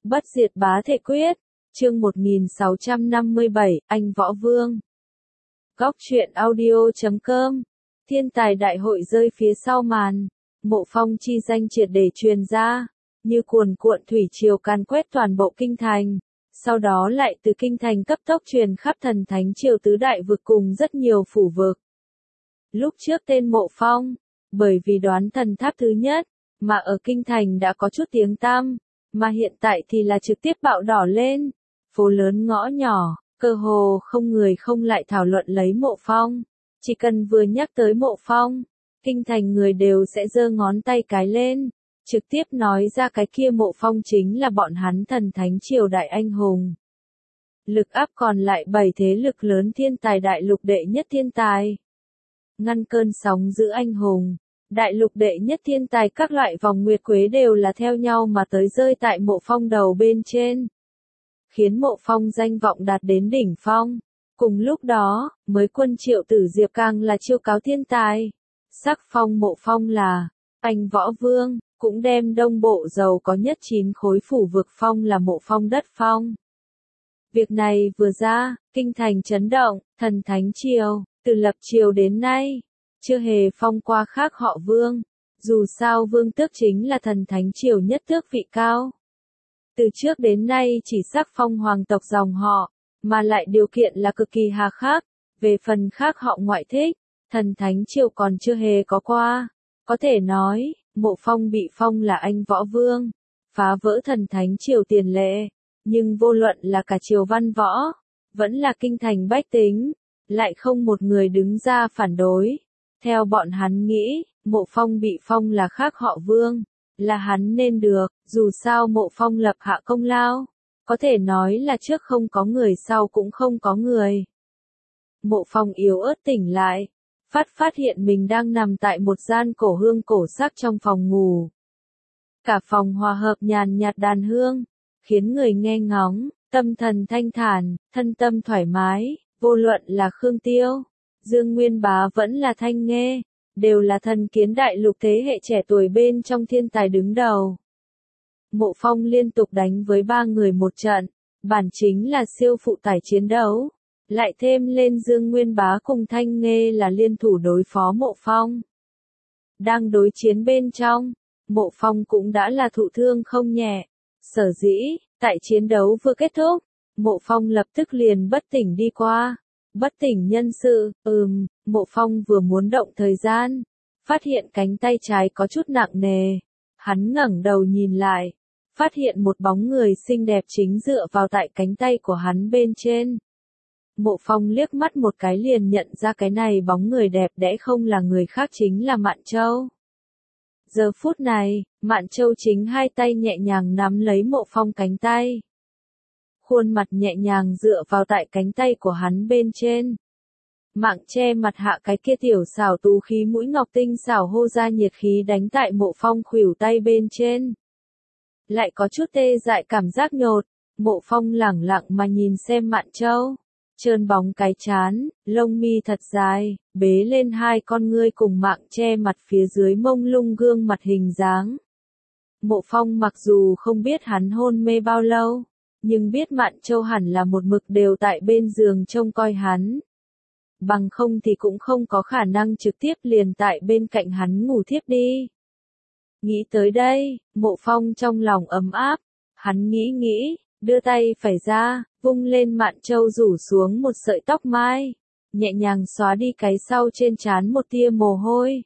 Bất diệt bá thể quyết, chương 1657, anh Võ Vương. Góc truyện audio.com. Thiên tài đại hội rơi phía sau màn, Mộ Phong chi danh triệt để truyền ra, như cuồn cuộn thủy triều càn quét toàn bộ kinh thành, sau đó lại từ kinh thành cấp tốc truyền khắp thần thánh triều tứ đại vực cùng rất nhiều phủ vực. Lúc trước tên Mộ Phong, bởi vì đoán thần tháp thứ nhất, mà ở kinh thành đã có chút tiếng tăm, mà hiện tại thì là trực tiếp bạo đỏ lên, phố lớn ngõ nhỏ, cơ hồ không người không lại thảo luận lấy Mộ Phong. Chỉ cần vừa nhắc tới Mộ Phong, kinh thành người đều sẽ giơ ngón tay cái lên, trực tiếp nói ra cái kia Mộ Phong chính là bọn hắn thần thánh triều đại anh hùng. Lực áp còn lại 7 thế lực lớn thiên tài đại lục đệ nhất thiên tài. Ngăn cơn sóng giữ anh hùng, đại lục đệ nhất thiên tài các loại vòng nguyệt quế đều là theo nhau mà tới rơi tại Mộ Phong đầu bên trên. Khiến Mộ Phong danh vọng đạt đến đỉnh phong. Cùng lúc đó, mới quân Triệu Tử Diệp càng là chiêu cáo thiên tài. Sắc phong Mộ Phong là anh Võ Vương, cũng đem đông bộ giàu có nhất 9 khối phủ vực phong là Mộ Phong đất phong. Việc này vừa ra, kinh thành chấn động, thần thánh triều, từ lập triều đến nay, chưa hề phong qua khác họ Vương. Dù sao Vương tước chính là thần thánh triều nhất tước vị cao. Từ trước đến nay chỉ sắc phong hoàng tộc dòng họ, mà lại điều kiện là cực kỳ hà khắc. Về phần khác họ ngoại thích, thần thánh triều còn chưa hề có qua. Có thể nói, Mộ Phong bị phong là anh Võ Vương, phá vỡ thần thánh triều tiền lệ. Nhưng vô luận là cả triều văn võ, vẫn là kinh thành bách tính, lại không một người đứng ra phản đối. Theo bọn hắn nghĩ, Mộ Phong bị phong là khác họ Vương, là hắn nên được, dù sao Mộ Phong lập hạ công lao. Có thể nói là trước không có người sau cũng không có người. Mộ Phong yếu ớt tỉnh lại, phát hiện mình đang nằm tại một gian cổ hương cổ sắc trong phòng ngủ. Cả phòng hòa hợp nhàn nhạt đàn hương, khiến người nghe ngóng, tâm thần thanh thản, thân tâm thoải mái, vô luận là Khương Tiêu, Dương Nguyên Bá vẫn là Thanh Nghê, đều là thần kiến đại lục thế hệ trẻ tuổi bên trong thiên tài đứng đầu. Mộ Phong liên tục đánh với 3 người một trận, bản chính là siêu phụ tải chiến đấu, lại thêm lên Dương Nguyên Bá cùng Thanh Nghê là liên thủ đối phó Mộ Phong. Đang đối chiến bên trong, Mộ Phong cũng đã là thụ thương không nhẹ, sở dĩ, tại chiến đấu vừa kết thúc, Mộ Phong lập tức liền bất tỉnh đi qua. Bất tỉnh nhân sự, Mộ Phong vừa muốn động thời gian, phát hiện cánh tay trái có chút nặng nề. Hắn ngẩng đầu nhìn lại, phát hiện một bóng người xinh đẹp chính dựa vào tại cánh tay của hắn bên trên. Mộ Phong liếc mắt một cái liền nhận ra cái này bóng người đẹp đẽ không là người khác chính là Mạn Châu. Giờ phút này, Mạn Châu chính hai tay nhẹ nhàng nắm lấy Mộ Phong cánh tay. Khuôn mặt nhẹ nhàng dựa vào tại cánh tay của hắn bên trên. Mạng che mặt hạ cái kia tiểu xảo tú khí mũi ngọc tinh xảo hô ra nhiệt khí đánh tại Mộ Phong khuỷu tay bên trên. Lại có chút tê dại cảm giác nhột, Mộ Phong lẳng lặng mà nhìn xem Mạn Châu. Trơn bóng cái trán, lông mi thật dài, bế lên hai con ngươi cùng mạng che mặt phía dưới mông lung gương mặt hình dáng. Mộ Phong mặc dù không biết hắn hôn mê bao lâu, nhưng biết Mạn Châu hẳn là một mực đều tại bên giường trông coi hắn. Bằng không thì cũng không có khả năng trực tiếp liền tại bên cạnh hắn ngủ thiếp đi. Nghĩ tới đây, Mộ Phong trong lòng ấm áp, hắn nghĩ, đưa tay phải ra, vung lên Mạn Châu rủ xuống một sợi tóc mai, nhẹ nhàng xóa đi cái sau trên trán một tia mồ hôi.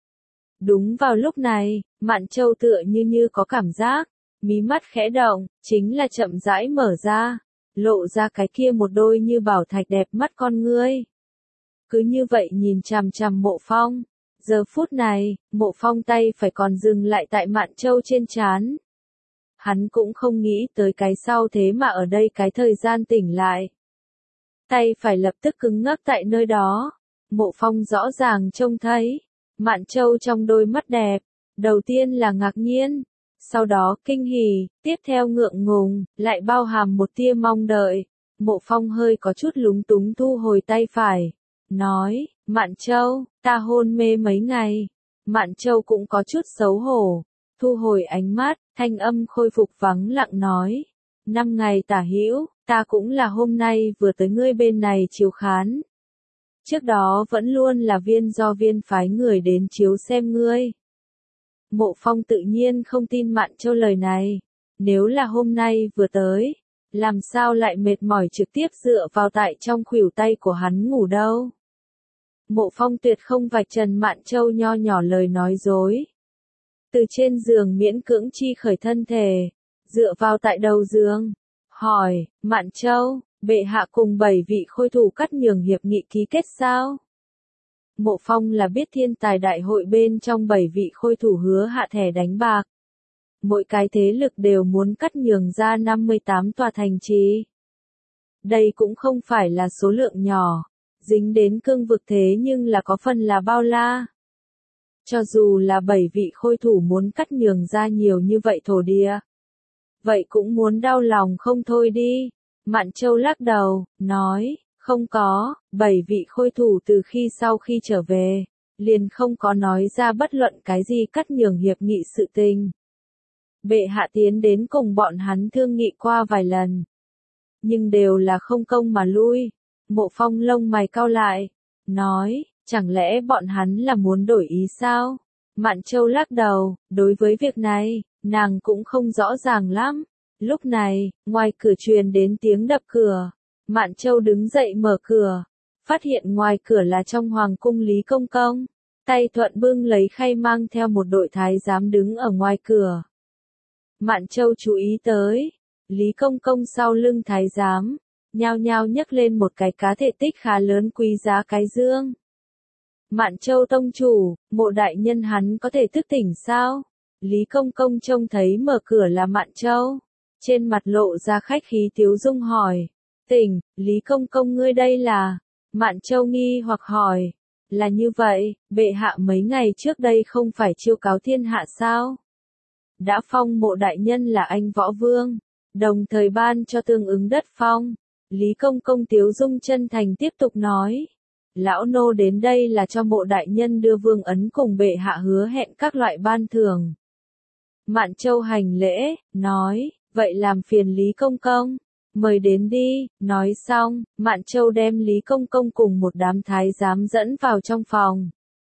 Đúng vào lúc này, Mạn Châu tựa như có cảm giác, mí mắt khẽ động, chính là chậm rãi mở ra, lộ ra cái kia một đôi như bảo thạch đẹp mắt con ngươi. Cứ như vậy nhìn chằm chằm Mộ Phong, giờ phút này, Mộ Phong tay phải còn dừng lại tại Mạn Châu trên trán. Hắn cũng không nghĩ tới cái sau thế mà ở đây cái thời gian tỉnh lại. Tay phải lập tức cứng ngắc tại nơi đó, Mộ Phong rõ ràng trông thấy, Mạn Châu trong đôi mắt đẹp, đầu tiên là ngạc nhiên. Sau đó kinh hỉ, tiếp theo ngượng ngùng, lại bao hàm một tia mong đợi. Mộ Phong hơi có chút lúng túng thu hồi tay phải. Nói, Mạn Châu, ta hôn mê mấy ngày. Mạn Châu cũng có chút xấu hổ. Thu hồi ánh mắt, thanh âm khôi phục vắng lặng nói, 5 ngày tả hữu, ta cũng là hôm nay vừa tới ngươi bên này chiếu khán. Trước đó vẫn luôn là viên do viên phái người đến chiếu xem ngươi. Mộ Phong tự nhiên không tin Mạn Châu lời này. Nếu là hôm nay vừa tới, làm sao lại mệt mỏi trực tiếp dựa vào tại trong khuỷu tay của hắn ngủ đâu. Mộ Phong tuyệt không vạch trần Mạn Châu nho nhỏ lời nói dối. Từ trên giường miễn cưỡng chi khởi thân thể, dựa vào tại đầu giường, hỏi, Mạn Châu, bệ hạ cùng 7 vị khôi thủ cắt nhường hiệp nghị ký kết sao? Mộ Phong là biết thiên tài đại hội bên trong 7 vị khôi thủ hứa hạ thẻ đánh bạc. Mỗi cái thế lực đều muốn cắt nhường ra 58 tòa thành trì. Đây cũng không phải là số lượng nhỏ, dính đến cương vực thế nhưng là có phần là bao la. Cho dù là 7 vị khôi thủ muốn cắt nhường ra nhiều như vậy thổ địa, vậy cũng muốn đau lòng không thôi đi. Mạn Châu lắc đầu, nói, không có, 7 vị khôi thủ từ khi sau khi trở về, liền không có nói ra bất luận cái gì cắt nhường hiệp nghị sự tình. Bệ hạ tiến đến cùng bọn hắn thương nghị qua vài lần, nhưng đều là không công mà lui. Mộ Phong lông mày cau lại, nói, chẳng lẽ bọn hắn là muốn đổi ý sao? Mạn Châu lắc đầu, đối với việc này, nàng cũng không rõ ràng lắm. Lúc này, ngoài cửa truyền đến tiếng đập cửa. Mạn Châu đứng dậy mở cửa, phát hiện ngoài cửa là trong hoàng cung Lý Công Công. Tay thuận bưng lấy khay mang theo một đội thái giám đứng ở ngoài cửa. Mạn Châu chú ý tới, Lý Công Công sau lưng thái giám, nhao nhao nhấc lên một cái cá thể tích khá lớn quý giá cái dương. Mạn Châu tông chủ, Mộ đại nhân hắn có thể thức tỉnh sao? Lý Công Công trông thấy mở cửa là Mạn Châu, trên mặt lộ ra khách khí tiếu dung hỏi, tỉnh, Lý Công Công ngươi đây là? Mạn Châu nghi hoặc hỏi, là như vậy, bệ hạ mấy ngày trước đây không phải chiêu cáo thiên hạ sao? Đã phong Mộ đại nhân là anh võ vương, đồng thời ban cho tương ứng đất phong. Lý Công Công tiếu dung chân thành tiếp tục nói, lão nô đến đây là cho Mộ đại nhân đưa vương ấn cùng bệ hạ hứa hẹn các loại ban thưởng. Mạn Châu hành lễ, nói, vậy làm phiền Lý Công Công, mời đến đi. Nói xong, Mạn Châu đem Lý Công Công cùng một đám thái giám dẫn vào trong phòng.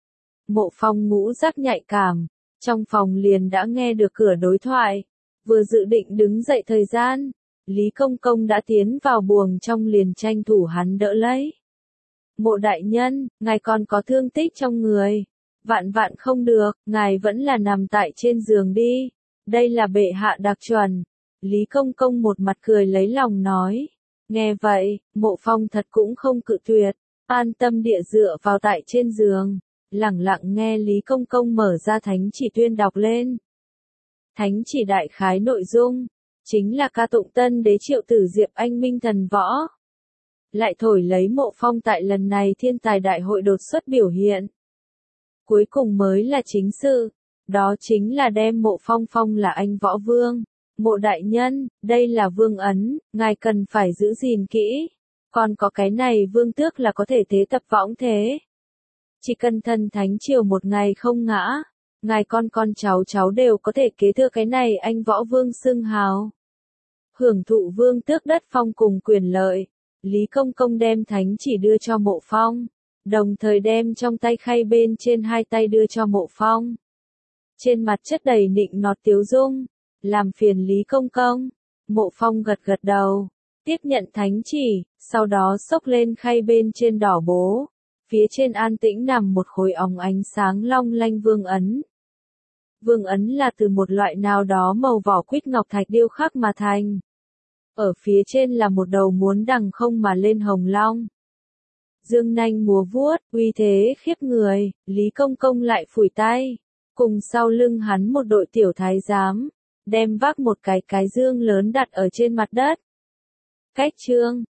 Mộ Phong ngũ giác nhạy cảm, trong phòng liền đã nghe được cửa đối thoại, vừa dự định đứng dậy thời gian, Lý Công Công đã tiến vào buồng trong liền tranh thủ hắn đỡ lấy. Mộ đại nhân, ngài còn có thương tích trong người, vạn vạn không được, ngài vẫn là nằm tại trên giường đi, đây là bệ hạ đặc chuẩn. Lý Công Công một mặt cười lấy lòng nói. Nghe vậy, Mộ Phong thật cũng không cự tuyệt, an tâm địa dựa vào tại trên giường, lẳng lặng nghe Lý Công Công mở ra thánh chỉ tuyên đọc lên. Thánh chỉ đại khái nội dung, chính là ca tụng Tân Đế Triệu Tử Diệp anh minh thần võ. Lại thổi lấy Mộ Phong tại lần này thiên tài đại hội đột xuất biểu hiện. Cuối cùng mới là chính sự, đó chính là đem Mộ Phong phong là anh võ vương. Mộ đại nhân, đây là vương ấn, ngài cần phải giữ gìn kỹ. Còn có cái này vương tước là có thể thế tập võng thế. Chỉ cần thần thánh triều một ngày không ngã, ngài con cháu đều có thể kế thừa cái này anh võ vương xưng hào. Hưởng thụ vương tước đất phong cùng quyền lợi, Lý Công Công đem thánh chỉ đưa cho Mộ Phong, đồng thời đem trong tay khay bên trên hai tay đưa cho Mộ Phong. Trên mặt chất đầy nịnh nọt tiếu dung. Làm phiền Lý Công Công. Mộ Phong gật gật đầu, tiếp nhận thánh chỉ, sau đó xốc lên khay bên trên đỏ bố. Phía trên an tĩnh nằm một khối óng ánh sáng long lanh vương ấn. Vương ấn là từ một loại nào đó màu vỏ quýt ngọc thạch điêu khắc mà thành. Ở phía trên là một đầu muốn đằng không mà lên hồng long. Dương nanh múa vuốt, uy thế khiếp người, Lý Công Công lại phủi tay. Cùng sau lưng hắn một đội tiểu thái giám, đem vác một cái dương lớn đặt ở trên mặt đất. Cách chương